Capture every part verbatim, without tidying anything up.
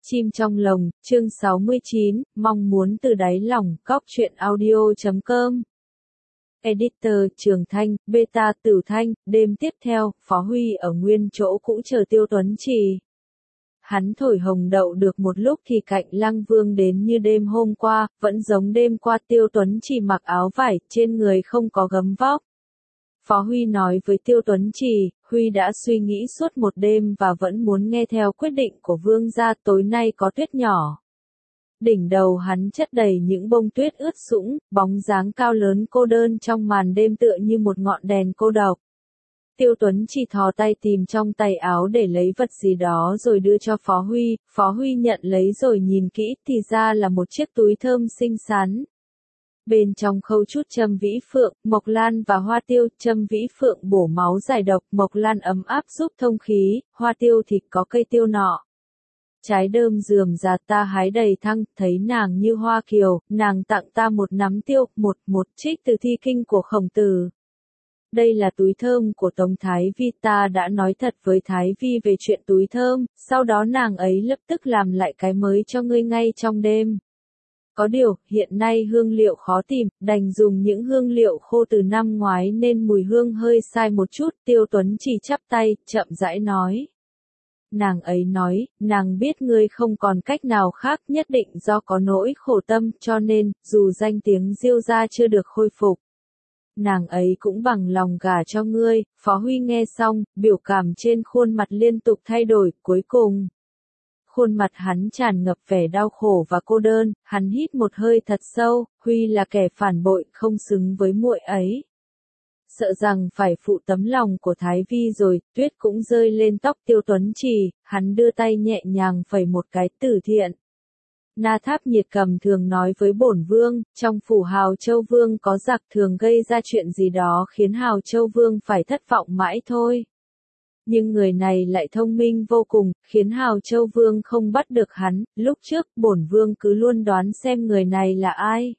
Chim trong lồng, chương sáu mươi chín, mong muốn từ đáy lòng, cóc truyện audio chấm com. Editor, Trường Thanh, Beta, Tử Thanh, đêm tiếp theo, Phó Huy ở nguyên chỗ cũ chờ Tiêu Tuấn Trì. Hắn thổi hồng đậu được một lúc thì Cạnh Lăng Vương đến như đêm hôm qua, vẫn giống đêm qua. Tiêu Tuấn Trì mặc áo vải, trên người không có gấm vóc. Phó Huy nói với Tiêu Tuấn Trì, Huy đã suy nghĩ suốt một đêm và vẫn muốn nghe theo quyết định của vương gia. Tối nay có tuyết nhỏ. Đỉnh đầu hắn chất đầy những bông tuyết ướt sũng, bóng dáng cao lớn cô đơn trong màn đêm tựa như một ngọn đèn cô độc. Tiêu Tuấn Trì thò tay tìm trong tay áo để lấy vật gì đó rồi đưa cho Phó Huy. Phó Huy nhận lấy rồi nhìn kỹ, thì ra là một chiếc túi thơm xinh xắn. Bên trong khâu chút châm vĩ phượng, mộc lan và hoa tiêu. Châm vĩ phượng bổ máu giải độc, mộc lan ấm áp giúp thông khí, hoa tiêu thì có cây tiêu nọ. Trái đơm rườm rà ta hái đầy thăng, thấy nàng như hoa kiều, nàng tặng ta một nắm tiêu, một một trích từ thi kinh của Khổng Tử. Đây là túi thơm của Tống Thái Vi, ta đã nói thật với Thái Vi về chuyện túi thơm, sau đó nàng ấy lập tức làm lại cái mới cho ngươi ngay trong đêm. Có điều, hiện nay hương liệu khó tìm, đành dùng những hương liệu khô từ năm ngoái nên mùi hương hơi sai một chút. Tiêu Tuấn Trì chắp tay, chậm rãi nói. Nàng ấy nói, nàng biết ngươi không còn cách nào khác, nhất định do có nỗi khổ tâm, cho nên, dù danh tiếng Diêu gia chưa được khôi phục, nàng ấy cũng bằng lòng gả cho ngươi. Phó Huy nghe xong, biểu cảm trên khuôn mặt liên tục thay đổi, cuối cùng khuôn mặt hắn tràn ngập vẻ đau khổ và cô đơn. Hắn hít một hơi thật sâu, Huy là kẻ phản bội, không xứng với muội ấy. Sợ rằng phải phụ tấm lòng của Thái Vi rồi, tuyết cũng rơi lên tóc Tiêu Tuấn Trì. Hắn đưa tay nhẹ nhàng phẩy một cái, Tử Thiện. Na Tháp Nhiệt Cầm thường nói với bổn vương, trong phủ Hào Châu Vương có giặc thường gây ra chuyện gì đó khiến Hào Châu Vương phải thất vọng mãi thôi. Nhưng người này lại thông minh vô cùng, khiến Hào Châu Vương không bắt được hắn. Lúc trước, bổn vương cứ luôn đoán xem người này là ai.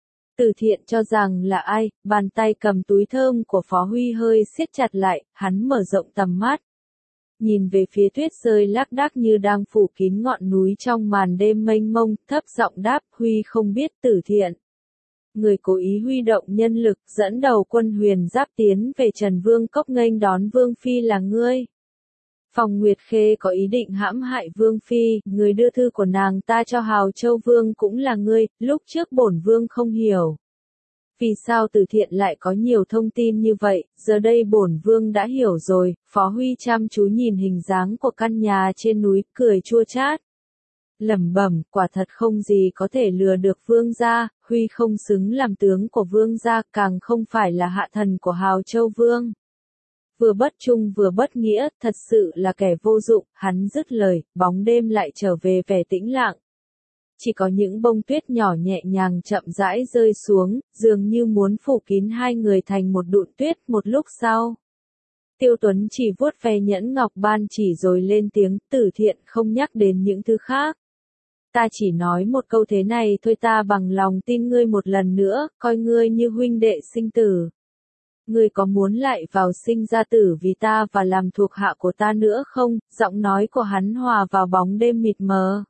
Tử Thiện cho rằng là ai. Bàn tay cầm túi thơm của Phó Huy hơi siết chặt lại, hắn mở rộng tầm mắt. Nhìn về phía tuyết rơi lác đác như đang phủ kín ngọn núi trong màn đêm mênh mông, thấp giọng đáp, Huy không biết. Tử Thiện, người cố ý huy động nhân lực, dẫn đầu quân Huyền Giáp tiến về Trần Vương Cốc nghênh đón Vương Phi là ngươi. Phòng Nguyệt Khê có ý định hãm hại Vương Phi, người đưa thư của nàng ta cho Hào Châu Vương cũng là ngươi. Lúc trước bổn vương không hiểu vì sao Tử Thiện lại có nhiều thông tin như vậy, giờ đây bổn vương đã hiểu rồi. Phó Huy chăm chú nhìn hình dáng của căn nhà trên núi, cười chua chát. Lẩm bẩm, quả thật không gì có thể lừa được vương gia. Huy không xứng làm tướng của vương gia, càng không phải là hạ thần của Hào Châu Vương. Vừa bất trung vừa bất nghĩa, thật sự là kẻ vô dụng. Hắn dứt lời, bóng đêm lại trở về vẻ tĩnh lặng. Chỉ có những bông tuyết nhỏ nhẹ nhàng chậm rãi rơi xuống, dường như muốn phủ kín hai người thành một đụn tuyết. Một lúc sau, Tiêu Tuấn chỉ vuốt ve nhẫn ngọc ban chỉ rồi lên tiếng, Tử Thiện, không nhắc đến những thứ khác. Ta chỉ nói một câu thế này thôi, ta bằng lòng tin ngươi một lần nữa, coi ngươi như huynh đệ sinh tử. Ngươi có muốn lại vào sinh ra tử vì ta và làm thuộc hạ của ta nữa không? Giọng nói của hắn hòa vào bóng đêm mịt mờ,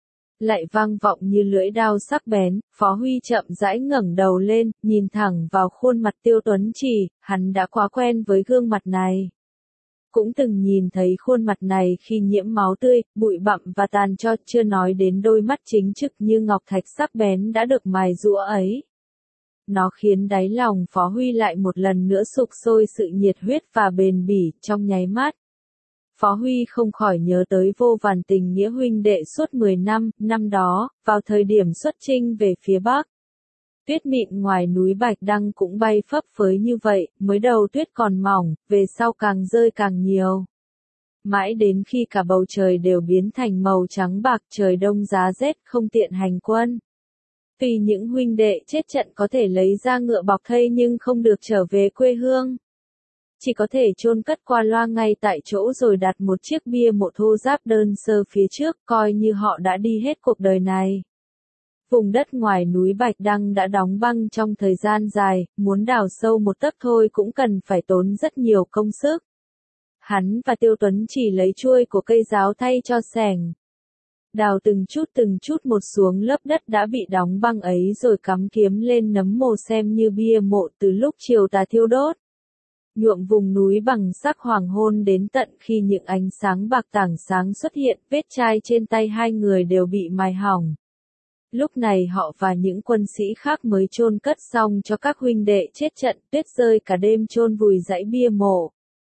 lại vang vọng như lưỡi dao sắc bén. Phó Huy chậm rãi ngẩng đầu lên, nhìn thẳng vào khuôn mặt Tiêu Tuấn Trì. Hắn đã quá quen với gương mặt này, cũng từng nhìn thấy khuôn mặt này khi nhiễm máu tươi, bụi bặm và tàn tro, chưa nói đến đôi mắt chính trực như ngọc thạch sắc bén đã được mài giũa ấy. Nó khiến đáy lòng Phó Huy lại một lần nữa sục sôi sự nhiệt huyết và bền bỉ. Trong nháy mắt, Phó Huy không khỏi nhớ tới vô vàn tình nghĩa huynh đệ suốt mười năm. Năm đó, vào thời điểm xuất chinh về phía Bắc, tuyết mịn ngoài núi Bạch Đăng cũng bay phấp phới như vậy. Mới đầu tuyết còn mỏng, về sau càng rơi càng nhiều. Mãi đến khi cả bầu trời đều biến thành màu trắng bạc, trời đông giá rét, không tiện hành quân. Tuy những huynh đệ chết trận có thể lấy ra ngựa bọc thây nhưng không được trở về quê hương. Chỉ có thể chôn cất qua loa ngay tại chỗ rồi đặt một chiếc bia mộ thô ráp đơn sơ phía trước, coi như họ đã đi hết cuộc đời này. Vùng đất ngoài núi Bạch Đăng đã đóng băng trong thời gian dài, muốn đào sâu một tấc thôi cũng cần phải tốn rất nhiều công sức. Hắn và Tiêu Tuấn chỉ lấy chuôi của cây giáo thay cho xẻng. Đào từng chút từng chút một xuống lớp đất đã bị đóng băng ấy rồi cắm kiếm lên nấm mồ xem như bia mộ từ lúc chiều tà thiêu đốt. Nhuộm vùng núi bằng sắc hoàng hôn đến tận khi những ánh sáng bạc tảng sáng xuất hiện, vết chai trên tay hai người đều bị mài hỏng. Lúc này họ và những quân sĩ khác mới chôn cất xong cho các huynh đệ chết trận, tuyết rơi cả đêm chôn vùi dãy bia mộ.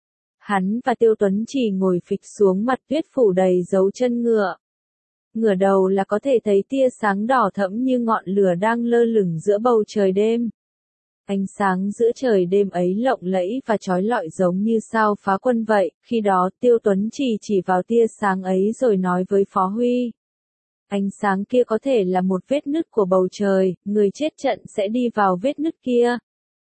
Hắn và Tiêu Tuấn Chỉ ngồi phịch xuống mặt tuyết phủ đầy dấu chân ngựa. Ngửa đầu là có thể thấy tia sáng đỏ thẫm như ngọn lửa đang lơ lửng giữa bầu trời đêm. Ánh sáng giữa trời đêm ấy lộng lẫy và chói lọi giống như sao phá quân vậy, khi đó Tiêu Tuấn Chỉ chỉ vào tia sáng ấy rồi nói với Phó Huy. Ánh sáng kia có thể là một vết nứt của bầu trời, người chết trận sẽ đi vào vết nứt kia.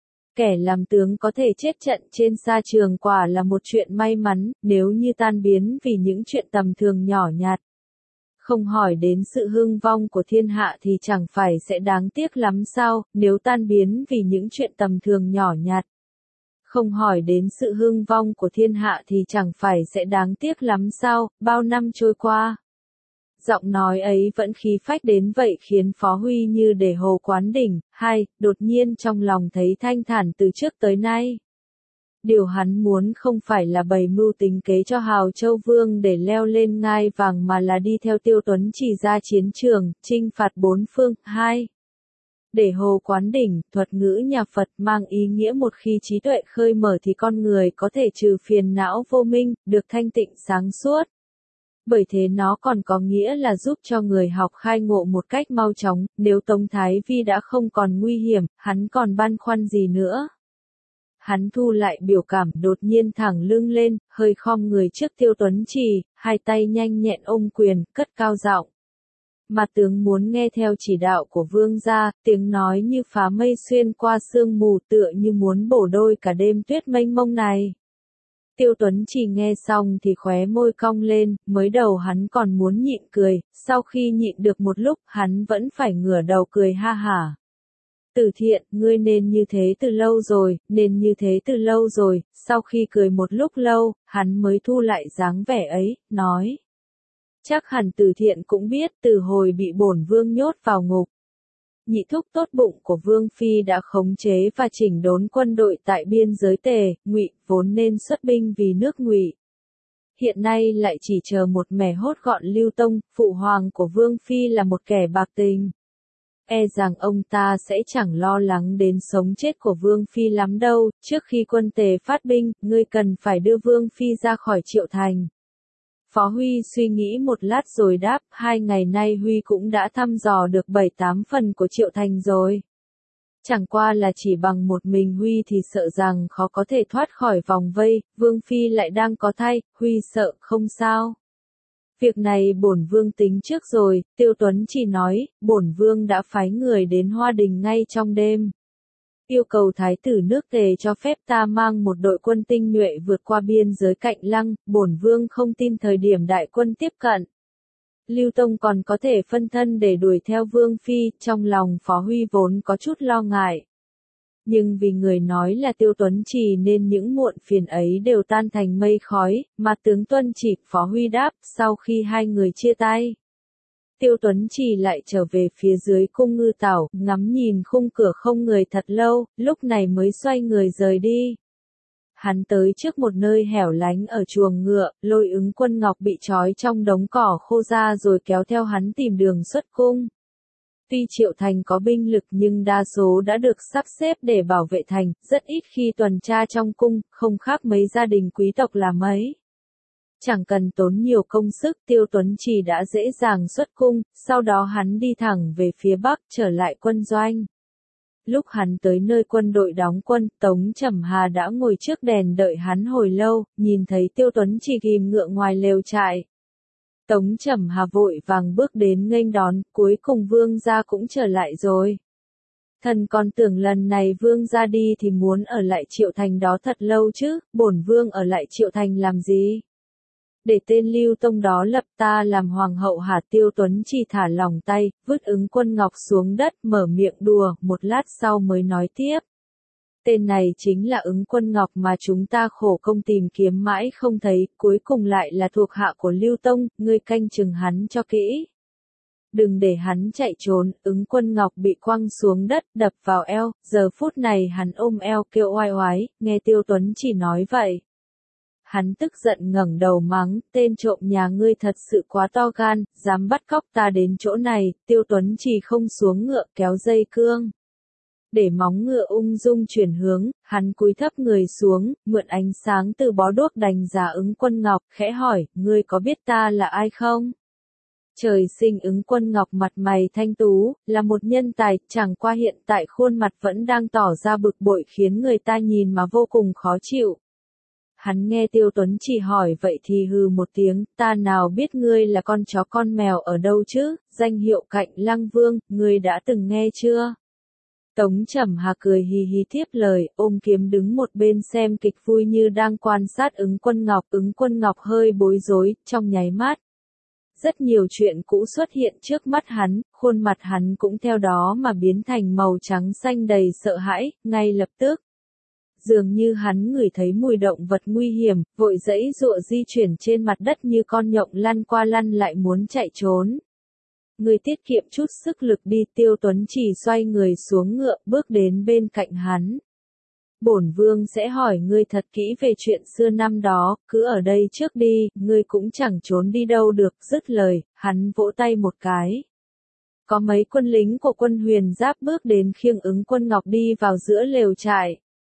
Kẻ làm tướng có thể chết trận trên sa trường quả là một chuyện may mắn, nếu như tan biến vì những chuyện tầm thường nhỏ nhặt. Không hỏi đến sự hưng vong của thiên hạ thì chẳng phải sẽ đáng tiếc lắm sao, nếu tan biến vì những chuyện tầm thường nhỏ nhặt. Không hỏi đến sự hưng vong của thiên hạ thì chẳng phải sẽ đáng tiếc lắm sao, bao năm trôi qua. Giọng nói ấy vẫn khí phách đến vậy khiến Phó Huy như để hồ quán đỉnh, hai, đột nhiên trong lòng thấy thanh thản từ trước tới nay. Điều hắn muốn không phải là bày mưu tính kế cho Hào Châu Vương để leo lên ngai vàng mà là đi theo Tiêu Tuấn Chỉ ra chiến trường, chinh phạt bốn phương, hai. Để hồ quán đỉnh, thuật ngữ nhà Phật mang ý nghĩa một khi trí tuệ khơi mở thì con người có thể trừ phiền não vô minh, được thanh tịnh sáng suốt. Bởi thế nó còn có nghĩa là giúp cho người học khai ngộ một cách mau chóng, nếu Tống Thái Vi đã không còn nguy hiểm, hắn còn băn khoăn gì nữa. Hắn thu lại biểu cảm đột nhiên thẳng lưng lên, hơi khom người trước Tiêu Tuấn Chỉ, hai tay nhanh nhẹn ôm quyền, cất cao giọng. Mà tướng muốn nghe theo chỉ đạo của vương gia, tiếng nói như phá mây xuyên qua sương mù tựa như muốn bổ đôi cả đêm tuyết mênh mông này. Tiêu Tuấn Chỉ nghe xong thì khóe môi cong lên, mới đầu hắn còn muốn nhịn cười, sau khi nhịn được một lúc hắn vẫn phải ngửa đầu cười ha hả. Từ Thiện, ngươi nên như thế từ lâu rồi, nên như thế từ lâu rồi, sau khi cười một lúc lâu, hắn mới thu lại dáng vẻ ấy, nói. Chắc hẳn Từ Thiện cũng biết từ hồi bị bổn vương nhốt vào ngục. Nhị thúc tốt bụng của Vương Phi đã khống chế và chỉnh đốn quân đội tại biên giới Tề, Ngụy, vốn nên xuất binh vì nước Ngụy. Hiện nay lại chỉ chờ một mẻ hốt gọn Lưu Tông, phụ hoàng của Vương Phi là một kẻ bạc tình. E rằng ông ta sẽ chẳng lo lắng đến sống chết của Vương Phi lắm đâu, trước khi quân Tề phát binh, ngươi cần phải đưa Vương Phi ra khỏi Triệu Thành. Phó Huy suy nghĩ một lát rồi đáp, hai ngày nay Huy cũng đã thăm dò được bảy tám phần của Triệu Thành rồi. Chẳng qua là chỉ bằng một mình Huy thì sợ rằng khó có thể thoát khỏi vòng vây, Vương Phi lại đang có thai, Huy sợ không sao. Việc này bổn vương tính trước rồi, Tiêu Tuấn chỉ nói, bổn vương đã phái người đến Hoa Đình ngay trong đêm. Yêu cầu thái tử nước Tề cho phép ta mang một đội quân tinh nhuệ vượt qua biên giới Cạnh Lăng, bổn vương không tin thời điểm đại quân tiếp cận. Lưu Tông còn có thể phân thân để đuổi theo Vương Phi, trong lòng Phó Huy vốn có chút lo ngại. Nhưng vì người nói là Tiêu Tuấn Chỉ nên những muộn phiền ấy đều tan thành mây khói, mà tướng Tuân Chỉ, Phó Huy đáp, sau khi hai người chia tay. Tiêu Tuấn Chỉ lại trở về phía dưới cung ngư tảo, ngắm nhìn khung cửa không người thật lâu, lúc này mới xoay người rời đi. Hắn tới trước một nơi hẻo lánh ở chuồng ngựa, Lôi Ứng Quân Ngọc bị trói trong đống cỏ khô ra rồi kéo theo hắn tìm đường xuất cung. Tuy Triệu Thành có binh lực nhưng đa số đã được sắp xếp để bảo vệ thành, rất ít khi tuần tra trong cung, không khác mấy gia đình quý tộc là mấy. Chẳng cần tốn nhiều công sức, Tiêu Tuấn Chỉ đã dễ dàng xuất cung, sau đó hắn đi thẳng về phía bắc, trở lại quân doanh. Lúc hắn tới nơi quân đội đóng quân, Tống Trầm Hà đã ngồi trước đèn đợi hắn hồi lâu, nhìn thấy Tiêu Tuấn Chỉ ghim ngựa ngoài lều trại. Tống Trầm Hà vội vàng bước đến nghênh đón, cuối cùng vương gia cũng trở lại rồi. Thần còn tưởng lần này vương gia đi thì muốn ở lại Triệu Thành đó thật lâu chứ, bổn vương ở lại Triệu Thành làm gì? Để tên Lưu Tông đó lập ta làm hoàng hậu hả? Tiêu Tuấn Chỉ thả lỏng tay, vứt Ứng Quân Ngọc xuống đất, mở miệng đùa, một lát sau mới nói tiếp. Tên này chính là Ứng Quân Ngọc mà chúng ta khổ công tìm kiếm mãi không thấy, cuối cùng lại là thuộc hạ của Lưu Tông, ngươi canh chừng hắn cho kỹ. Đừng để hắn chạy trốn, Ứng Quân Ngọc bị quăng xuống đất, đập vào eo, giờ phút này hắn ôm eo kêu oai oái, nghe Tiêu Tuấn Chỉ nói vậy. Hắn tức giận ngẩng đầu mắng, tên trộm nhà ngươi thật sự quá to gan, dám bắt cóc ta đến chỗ này, Tiêu Tuấn Chỉ không xuống ngựa kéo dây cương. Để móng ngựa ung dung chuyển hướng, hắn cúi thấp người xuống, mượn ánh sáng từ bó đuốc đánh giá Ứng Quân Ngọc, khẽ hỏi, ngươi có biết ta là ai không? Trời sinh Ứng Quân Ngọc mặt mày thanh tú, là một nhân tài, chẳng qua hiện tại khuôn mặt vẫn đang tỏ ra bực bội khiến người ta nhìn mà vô cùng khó chịu. Hắn nghe Tiêu Tuấn Chỉ hỏi vậy thì hừ một tiếng, ta nào biết ngươi là con chó con mèo ở đâu chứ, danh hiệu Cạnh Lăng Vương, ngươi đã từng nghe chưa? Tống Trầm Hà cười hì hì tiếp lời, ôm kiếm đứng một bên xem kịch vui như đang quan sát Ứng Quân Ngọc. Ứng Quân Ngọc hơi bối rối, trong nháy mắt. Rất nhiều chuyện cũ xuất hiện trước mắt hắn, khuôn mặt hắn cũng theo đó mà biến thành màu trắng xanh đầy sợ hãi, ngay lập tức. Dường như hắn ngửi thấy mùi động vật nguy hiểm, vội dãy dụa di chuyển trên mặt đất như con nhộng lăn qua lăn lại muốn chạy trốn. Người tiết kiệm chút sức lực đi, Tiêu Tuấn Chỉ xoay người xuống ngựa, bước đến bên cạnh hắn. Bổn vương sẽ hỏi ngươi thật kỹ về chuyện xưa năm đó, cứ ở đây trước đi, ngươi cũng chẳng trốn đi đâu được, dứt lời, hắn vỗ tay một cái. Có mấy quân lính của quân Huyền Giáp bước đến khiêng Ứng Quân Ngọc đi vào giữa lều trại.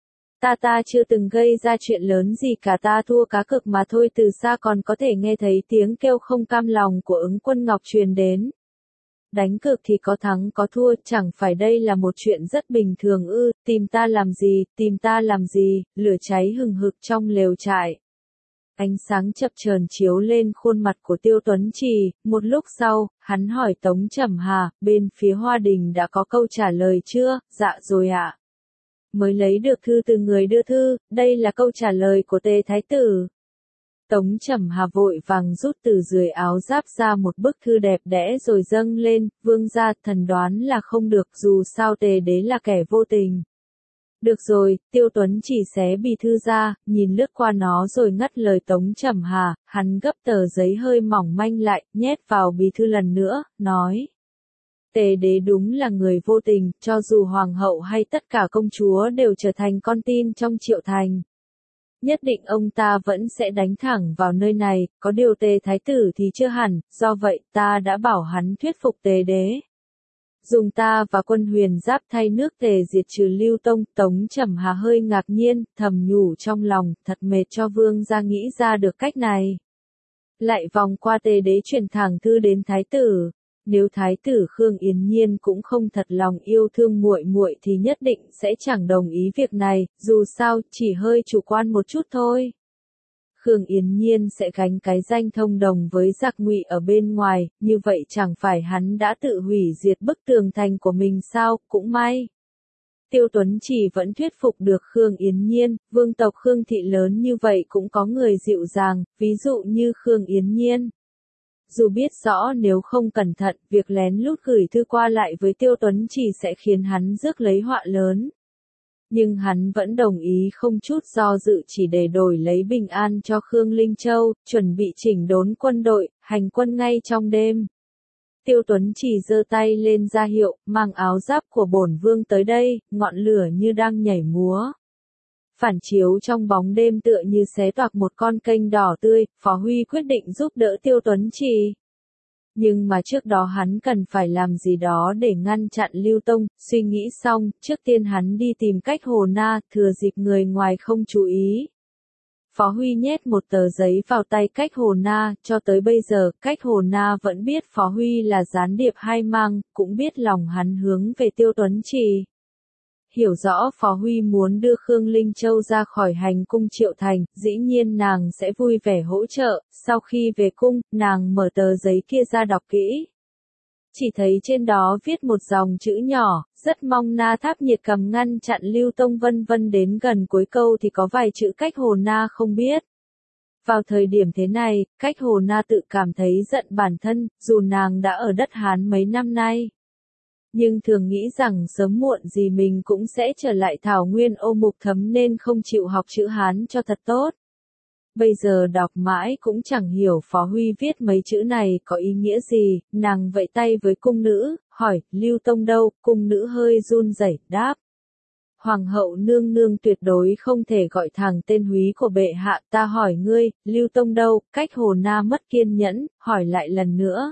Ta ta chưa từng gây ra chuyện lớn gì cả, ta thua cá cược mà thôi, từ xa còn có thể nghe thấy tiếng kêu không cam lòng của Ứng Quân Ngọc truyền đến. Đánh cược thì có thắng có thua, chẳng phải đây là một chuyện rất bình thường ư, tìm ta làm gì, tìm ta làm gì, lửa cháy hừng hực trong lều trại. Ánh sáng chập chờn chiếu lên khuôn mặt của Tiêu Tuấn Chỉ, một lúc sau, hắn hỏi Tống Trầm Hà, bên phía Hoa Đình đã có câu trả lời chưa, dạ rồi ạ. Mới lấy được thư từ người đưa thư, đây là câu trả lời của Tề Thái Tử. Tống Trầm Hà vội vàng rút từ dưới áo giáp ra một bức thư đẹp đẽ rồi dâng lên, vương gia, thần đoán là không được, dù sao Tề đế là kẻ vô tình. Được rồi, Tiêu Tuấn Chỉ xé bì thư ra, nhìn lướt qua nó rồi ngắt lời Tống Trầm Hà, hắn gấp tờ giấy hơi mỏng manh lại, nhét vào bì thư lần nữa, nói. Tề đế đúng là người vô tình, cho dù hoàng hậu hay tất cả công chúa đều trở thành con tin trong Triệu Thành. Nhất định ông ta vẫn sẽ đánh thẳng vào nơi này, có điều Tề Thái Tử thì chưa hẳn, do vậy ta đã bảo hắn thuyết phục Tề đế. Dùng ta và quân Huyền Giáp thay nước Tề diệt trừ Lưu Tông. Tống Trầm Hà hơi ngạc nhiên, thầm nhủ trong lòng, thật mệt cho vương gia nghĩ ra được cách này. Lại vòng qua Tề đế truyền thẳng thư đến Thái Tử. Nếu Thái Tử Khương Yến Nhiên cũng không thật lòng yêu thương muội muội thì nhất định sẽ chẳng đồng ý việc này, dù sao chỉ hơi chủ quan một chút thôi. Khương Yến Nhiên sẽ gánh cái danh thông đồng với giặc Ngụy ở bên ngoài, như vậy chẳng phải hắn đã tự hủy diệt bức tường thành của mình sao, cũng may. Tiêu Tuấn Chỉ vẫn thuyết phục được Khương Yến Nhiên, vương tộc Khương thị lớn như vậy cũng có người dịu dàng, ví dụ như Khương Yến Nhiên. Dù biết rõ nếu không cẩn thận, việc lén lút gửi thư qua lại với Tiêu Tuấn Chỉ sẽ khiến hắn rước lấy họa lớn. Nhưng hắn vẫn đồng ý không chút do dự chỉ để đổi lấy bình an cho Khương Linh Châu, chuẩn bị chỉnh đốn quân đội, hành quân ngay trong đêm. Tiêu Tuấn Chỉ giơ tay lên ra hiệu, mang áo giáp của bổn vương tới đây, ngọn lửa như đang nhảy múa. Phản chiếu trong bóng đêm tựa như xé toạc một con kênh đỏ tươi, Phó Huy quyết định giúp đỡ Tiêu Tuấn Chỉ. Nhưng mà trước đó hắn cần phải làm gì đó để ngăn chặn Lưu Tông, suy nghĩ xong, trước tiên hắn đi tìm Cách Hồ Na, thừa dịp người ngoài không chú ý. Phó Huy nhét một tờ giấy vào tay Cách Hồ Na, cho tới bây giờ, Cách Hồ Na vẫn biết Phó Huy là gián điệp hai mang, cũng biết lòng hắn hướng về Tiêu Tuấn Chỉ. Hiểu rõ Phó Huy muốn đưa Khương Linh Châu ra khỏi hành cung Triệu Thành, dĩ nhiên nàng sẽ vui vẻ hỗ trợ, sau khi về cung, nàng mở tờ giấy kia ra đọc kỹ. Chỉ thấy trên đó viết một dòng chữ nhỏ, rất mong Na Tháp Nhiệt cầm ngăn chặn Lưu Tông vân vân, đến gần cuối câu thì có vài chữ Cách Hồ Na không biết. Vào thời điểm thế này, Cách Hồ Na tự cảm thấy giận bản thân, dù nàng đã ở đất Hán mấy năm nay. Nhưng thường nghĩ rằng sớm muộn gì mình cũng sẽ trở lại thảo nguyên Ô Mục Thấm nên không chịu học chữ Hán cho thật tốt. Bây giờ đọc mãi cũng chẳng hiểu Phó Huy viết mấy chữ này có ý nghĩa gì, nàng vẫy tay với cung nữ, hỏi, Lưu Tông đâu, cung nữ hơi run rẩy đáp. Hoàng hậu nương nương tuyệt đối không thể gọi thẳng tên húy của bệ hạ, ta hỏi ngươi, Lưu Tông đâu, cách Hồ Na mất kiên nhẫn, hỏi lại lần nữa.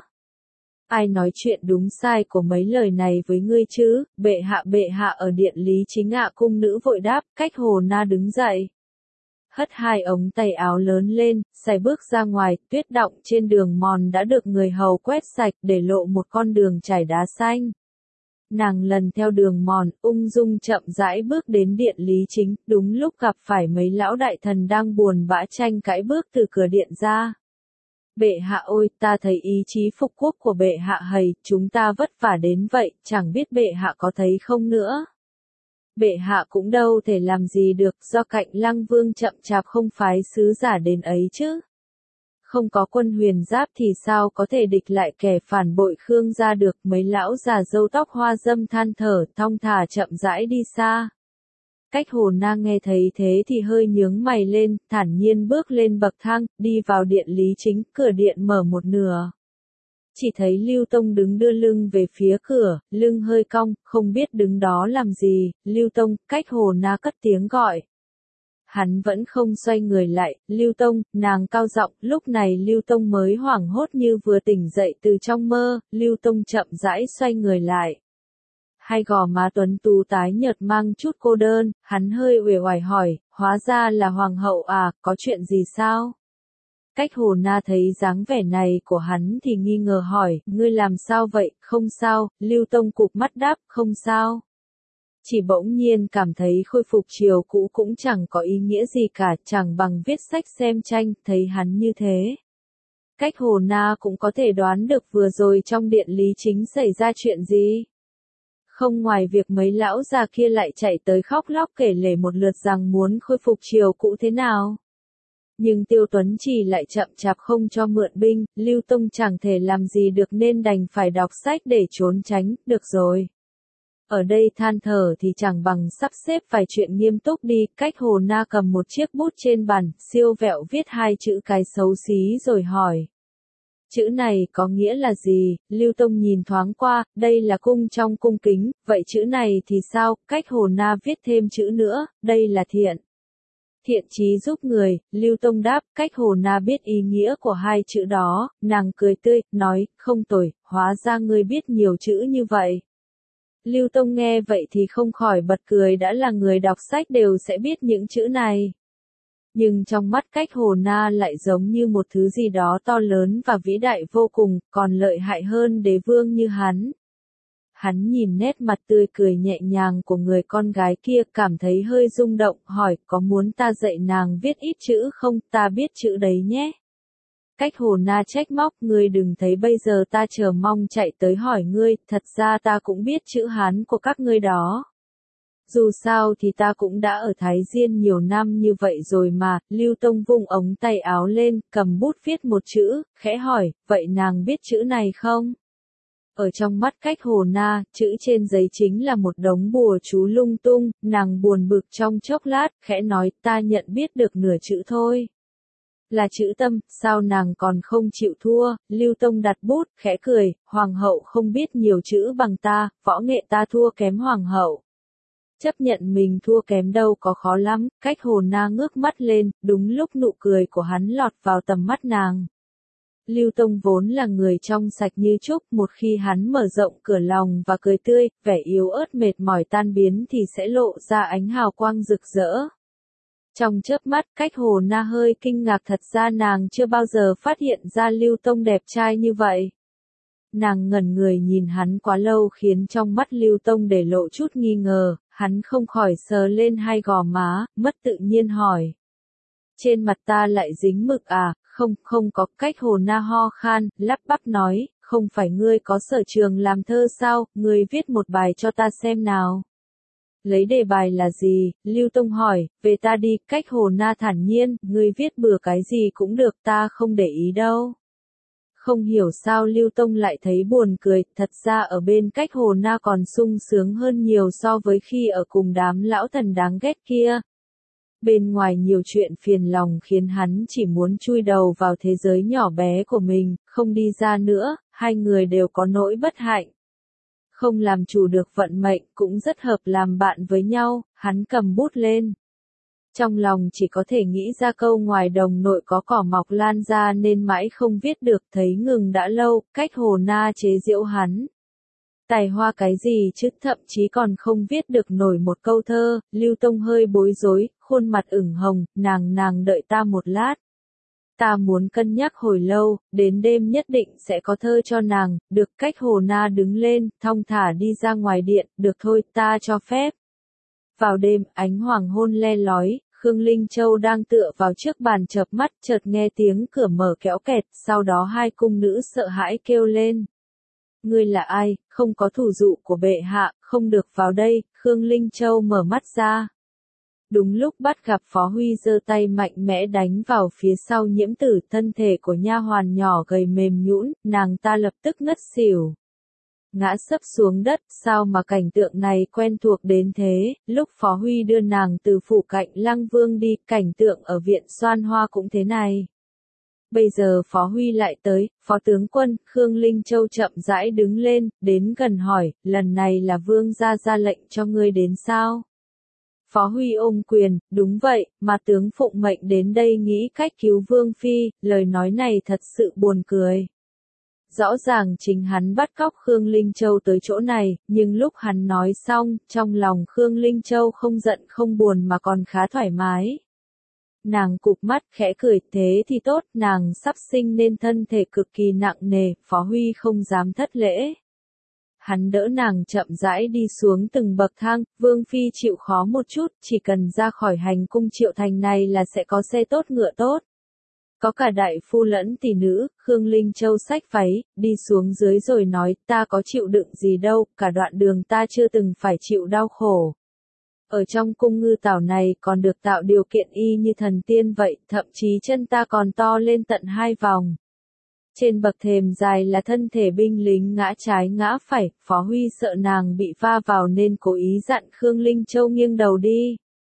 Ai nói chuyện đúng sai của mấy lời này với ngươi chứ, bệ hạ bệ hạ ở điện lý chính ạ, cung nữ vội đáp, cách Hồ Na đứng dậy. Hất hai ống tay áo lớn lên, sải bước ra ngoài, tuyết đọng trên đường mòn đã được người hầu quét sạch để lộ một con đường trải đá xanh. Nàng lần theo đường mòn, ung dung chậm rãi bước đến điện lý chính, đúng lúc gặp phải mấy lão đại thần đang buồn bã tranh cãi bước từ cửa điện ra. Bệ hạ ôi, ta thấy ý chí phục quốc của bệ hạ hầy, chúng ta vất vả đến vậy, chẳng biết bệ hạ có thấy không nữa. Bệ hạ cũng đâu thể làm gì được, do Cạnh Lăng Vương chậm chạp không phái sứ giả đến ấy chứ. Không có quân huyền giáp thì sao có thể địch lại kẻ phản bội Khương gia được, mấy lão già râu tóc hoa dâm than thở, thong thả chậm rãi đi xa. Cách Hồ Na nghe thấy thế thì hơi nhướng mày lên, thản nhiên bước lên bậc thang, đi vào điện lý chính, cửa điện mở một nửa. Chỉ thấy Lưu Tông đứng đưa lưng về phía cửa, lưng hơi cong, không biết đứng đó làm gì, Lưu Tông, cách Hồ Na cất tiếng gọi. Hắn vẫn không xoay người lại, Lưu Tông, nàng cao giọng, lúc này Lưu Tông mới hoảng hốt như vừa tỉnh dậy từ trong mơ, Lưu Tông chậm rãi xoay người lại. Hai gò má tuấn tú tái nhợt mang chút cô đơn, hắn hơi uể oải hỏi, hóa ra là hoàng hậu à, có chuyện gì sao? Cách Hồ Na thấy dáng vẻ này của hắn thì nghi ngờ hỏi, ngươi làm sao vậy, không sao, Lưu Tông cụp mắt đáp, không sao. Chỉ bỗng nhiên cảm thấy khôi phục chiều cũ cũng chẳng có ý nghĩa gì cả, chẳng bằng viết sách xem tranh, thấy hắn như thế. Cách Hồ Na cũng có thể đoán được vừa rồi trong điện lý chính xảy ra chuyện gì. Không ngoài việc mấy lão già kia lại chạy tới khóc lóc kể lể một lượt rằng muốn khôi phục chiều cũ thế nào. Nhưng Tiêu Tuấn Chỉ lại chậm chạp không cho mượn binh, Lưu Tông chẳng thể làm gì được nên đành phải đọc sách để trốn tránh, được rồi. Ở đây than thở thì chẳng bằng sắp xếp vài chuyện nghiêm túc đi, cách Hồ Na cầm một chiếc bút trên bàn, siêu vẹo viết hai chữ cái xấu xí rồi hỏi. Chữ này có nghĩa là gì? Lưu Tông nhìn thoáng qua, đây là cung trong cung kính, vậy chữ này thì sao? Cách Hồ Na viết thêm chữ nữa, đây là thiện. Thiện chí giúp người, Lưu Tông đáp, cách Hồ Na biết ý nghĩa của hai chữ đó, nàng cười tươi, nói, không tồi, hóa ra ngươi biết nhiều chữ như vậy. Lưu Tông nghe vậy thì không khỏi bật cười, đã là người đọc sách đều sẽ biết những chữ này. Nhưng trong mắt cách Hồ Na lại giống như một thứ gì đó to lớn và vĩ đại vô cùng, còn lợi hại hơn đế vương như hắn. Hắn nhìn nét mặt tươi cười nhẹ nhàng của người con gái kia, cảm thấy hơi rung động, hỏi, có muốn ta dạy nàng viết ít chữ không, ta biết chữ đấy nhé. Cách Hồ Na trách móc, ngươi đừng thấy bây giờ ta chờ mong chạy tới hỏi ngươi, thật ra ta cũng biết chữ Hán của các ngươi đó. Dù sao thì ta cũng đã ở Thái Diên nhiều năm như vậy rồi mà, Lưu Tông vung ống tay áo lên, cầm bút viết một chữ, khẽ hỏi, vậy nàng biết chữ này không? Ở trong mắt cách Hồ Na, chữ trên giấy chính là một đống bùa chú lung tung, nàng buồn bực trong chốc lát, khẽ nói, ta nhận biết được nửa chữ thôi. Là chữ tâm, sao nàng còn không chịu thua? Lưu Tông đặt bút, khẽ cười, hoàng hậu không biết nhiều chữ bằng ta, võ nghệ ta thua kém hoàng hậu. Chấp nhận mình thua kém đâu có khó lắm, cách Hồ Na ngước mắt lên, đúng lúc nụ cười của hắn lọt vào tầm mắt nàng. Lưu Tông vốn là người trong sạch như trúc, một khi hắn mở rộng cửa lòng và cười tươi, vẻ yếu ớt mệt mỏi tan biến thì sẽ lộ ra ánh hào quang rực rỡ. Trong chớp mắt, cách Hồ Na hơi kinh ngạc, thật ra nàng chưa bao giờ phát hiện ra Lưu Tông đẹp trai như vậy. Nàng ngẩn người nhìn hắn quá lâu khiến trong mắt Lưu Tông để lộ chút nghi ngờ, hắn không khỏi sờ lên hai gò má, mất tự nhiên hỏi. Trên mặt ta lại dính mực à? Không, không có, cách Hồ Na ho khan, lắp bắp nói, không phải ngươi có sở trường làm thơ sao, ngươi viết một bài cho ta xem nào. Lấy đề bài là gì? Lưu Tông hỏi, về ta đi, cách Hồ Na thản nhiên, ngươi viết bừa cái gì cũng được, ta không để ý đâu. Không hiểu sao Lưu Tông lại thấy buồn cười, thật ra ở bên cách Hồ Na còn sung sướng hơn nhiều so với khi ở cùng đám lão thần đáng ghét kia. Bên ngoài nhiều chuyện phiền lòng khiến hắn chỉ muốn chui đầu vào thế giới nhỏ bé của mình, không đi ra nữa, hai người đều có nỗi bất hạnh. Không làm chủ được vận mệnh cũng rất hợp làm bạn với nhau, hắn cầm bút lên. Trong lòng chỉ có thể nghĩ ra câu ngoài đồng nội có cỏ mọc lan ra nên mãi không viết được, thấy ngừng đã lâu, cách Hồ Na chế giễu hắn. Tài hoa cái gì chứ, thậm chí còn không viết được nổi một câu thơ. Lưu Tông hơi bối rối, khuôn mặt ửng hồng, nàng nàng đợi ta một lát. Ta muốn cân nhắc hồi lâu, đến đêm nhất định sẽ có thơ cho nàng. Được. Cách Hồ Na đứng lên, thong thả đi ra ngoài điện. Được thôi, ta cho phép. Vào đêm, ánh hoàng hôn le lói, Khương Linh Châu đang tựa vào trước bàn chợp mắt, chợt nghe tiếng cửa mở kéo kẹt, sau đó hai cung nữ sợ hãi kêu lên. Ngươi là ai, không có thủ dụ của bệ hạ, không được vào đây. Khương Linh Châu mở mắt ra. Đúng lúc bắt gặp Phó Huy giơ tay mạnh mẽ đánh vào phía sau Nhiễm Tử, thân thể của nha hoàn nhỏ gầy mềm nhũn, nàng ta lập tức ngất xỉu. Ngã sấp xuống đất, sao mà cảnh tượng này quen thuộc đến thế. Lúc Phó Huy đưa nàng từ phủ cạnh Lăng Vương đi, cảnh tượng ở viện Xoan Hoa cũng thế này. Bây giờ Phó Huy lại tới. Phó tướng quân. Khương Linh Châu chậm rãi đứng lên, đến gần hỏi, lần này là Vương gia ra lệnh cho ngươi đến sao? Phó Huy ôm quyền, đúng vậy, mà tướng phụng mệnh đến đây nghĩ cách cứu Vương Phi. Lời nói này thật sự buồn cười. Rõ ràng chính hắn bắt cóc Khương Linh Châu tới chỗ này, nhưng lúc hắn nói xong, trong lòng Khương Linh Châu không giận không buồn mà còn khá thoải mái. Nàng cụp mắt khẽ cười, thế thì tốt, nàng sắp sinh nên thân thể cực kỳ nặng nề, Phó Huy không dám thất lễ. Hắn đỡ nàng chậm rãi đi xuống từng bậc thang. Vương Phi chịu khó một chút, chỉ cần ra khỏi hành cung Triệu Thành này là sẽ có xe tốt ngựa tốt. Có cả đại phu lẫn tỷ nữ. Khương Linh Châu xách váy, đi xuống dưới rồi nói, ta có chịu đựng gì đâu, cả đoạn đường ta chưa từng phải chịu đau khổ. Ở trong cung Ngư Tảo này còn được tạo điều kiện y như thần tiên vậy, thậm chí chân ta còn to lên tận hai vòng. Trên bậc thềm dài là thân thể binh lính ngã trái ngã phải. Phó Huy sợ nàng bị va vào nên cố ý dặn Khương Linh Châu nghiêng đầu đi.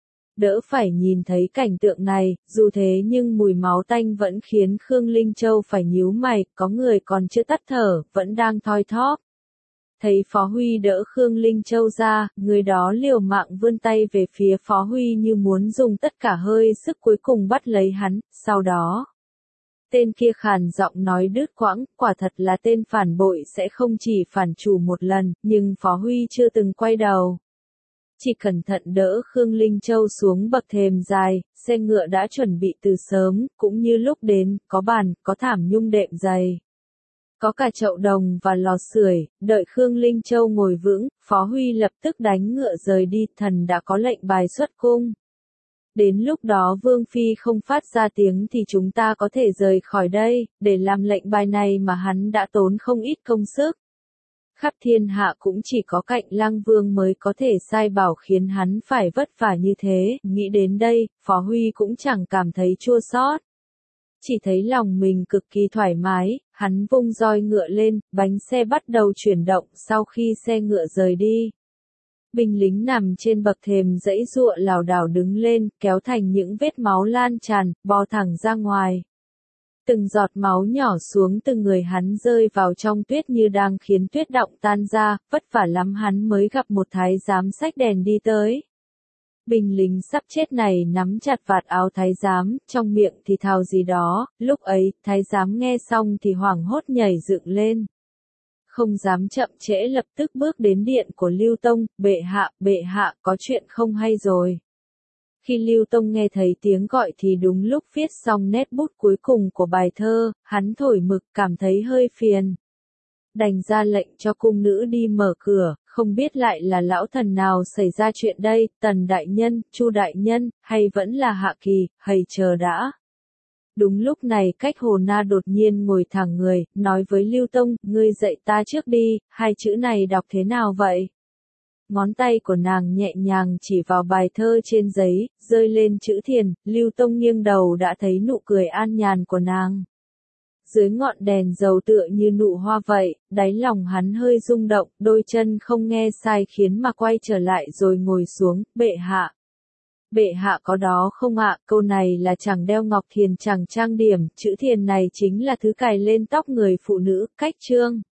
Đỡ phải nhìn thấy cảnh tượng này, dù thế nhưng mùi máu tanh vẫn khiến Khương Linh Châu phải nhíu mày, có người còn chưa tắt thở, vẫn đang thoi thóp. Thấy Phó Huy đỡ Khương Linh Châu ra, người đó liều mạng vươn tay về phía Phó Huy như muốn dùng tất cả hơi sức cuối cùng bắt lấy hắn, sau đó. Tên kia khàn giọng nói đứt quãng, quả thật là tên phản bội sẽ không chỉ phản chủ một lần, nhưng Phó Huy chưa từng quay đầu. Chỉ cẩn thận đỡ Khương Linh Châu xuống bậc thềm dài, xe ngựa đã chuẩn bị từ sớm, cũng như lúc đến, có bàn, có thảm nhung đệm dày. Có cả chậu đồng và lò sưởi. Đợi Khương Linh Châu ngồi vững, Phó Huy lập tức đánh ngựa rời đi, thần đã có lệnh bài xuất cung. Đến lúc đó Vương Phi không phát ra tiếng thì chúng ta có thể rời khỏi đây, để làm lệnh bài này mà hắn đã tốn không ít công sức. Khắp thiên hạ cũng chỉ có cạnh Lăng Vương mới có thể sai bảo khiến hắn phải vất vả như thế. Nghĩ đến đây, Phó Huy cũng chẳng cảm thấy chua xót. Chỉ thấy lòng mình cực kỳ thoải mái, hắn vung roi ngựa lên, bánh xe bắt đầu chuyển động sau khi xe ngựa rời đi. Binh lính nằm trên bậc thềm dãy giụa lảo đảo đứng lên, kéo thành những vết máu lan tràn, bò thẳng ra ngoài. Từng giọt máu nhỏ xuống từ người hắn rơi vào trong tuyết như đang khiến tuyết động tan ra, vất vả lắm hắn mới gặp một thái giám xách đèn đi tới. Binh lính sắp chết này nắm chặt vạt áo thái giám, trong miệng thì thào gì đó, lúc ấy, thái giám nghe xong thì hoảng hốt nhảy dựng lên. Không dám chậm trễ lập tức bước đến điện của Lưu Tông, bệ hạ, bệ hạ, có chuyện không hay rồi. Khi Lưu Tông nghe thấy tiếng gọi thì đúng lúc viết xong nét bút cuối cùng của bài thơ, hắn thổi mực cảm thấy hơi phiền. Đành ra lệnh cho cung nữ đi mở cửa, không biết lại là lão thần nào xảy ra chuyện đây, Tần đại nhân, Chu đại nhân, hay vẫn là Hạ Kỳ, hầy chờ đã. Đúng lúc này cách Hồ Na đột nhiên ngồi thẳng người, nói với Lưu Tông, ngươi dạy ta trước đi, hai chữ này đọc thế nào vậy? Ngón tay của nàng nhẹ nhàng chỉ vào bài thơ trên giấy, rơi lên chữ thiền. Lưu Tông nghiêng đầu đã thấy nụ cười an nhàn của nàng. Dưới ngọn đèn dầu tựa như nụ hoa vậy, đáy lòng hắn hơi rung động, đôi chân không nghe sai khiến mà quay trở lại rồi ngồi xuống, bệ hạ. Bệ hạ có đó không ạ? Câu này là chẳng đeo ngọc thiền chẳng trang điểm, chữ thiền này chính là thứ cài lên tóc người phụ nữ, cách trương.